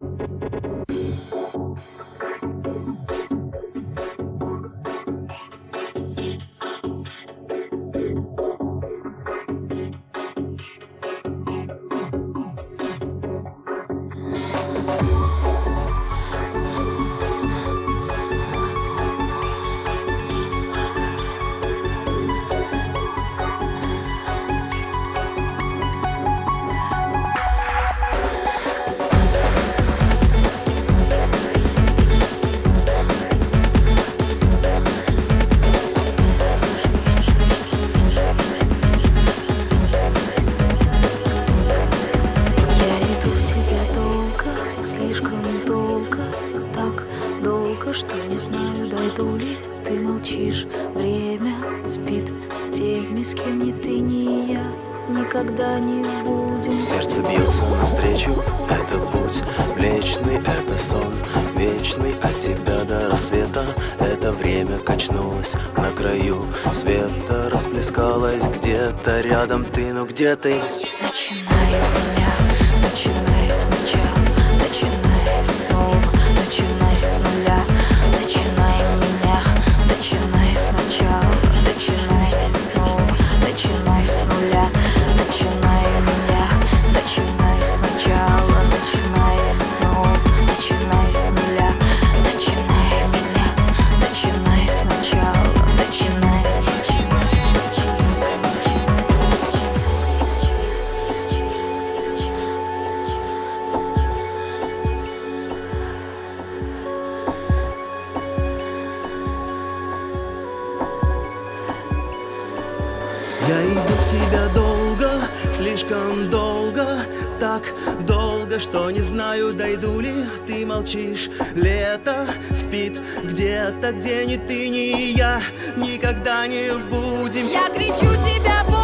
Что не знаю, дойду ли, ты молчишь. Время спит с теми, с кем ни ты, ни я никогда не будем. Сердце бьется навстречу, это путь млечный, это сон вечный. От тебя до рассвета это время качнулось на краю света, расплескалось где-то рядом ты, но где ты? Начинай меня, начинай сначала, начинай снова, начинай с нуля. Начинай меня, начинай сначала, начинай снова, начинай с нуля. Начинай меня, начинай сначала, начинай снова, начинай с нуля. Начинай меня, начинай сначала, начинай. Я иду в тебя долго, слишком долго, так долго, что не знаю, дойду ли, ты молчишь. Лето спит где-то, где ни ты, ни я никогда не будем. Я кричу тебя,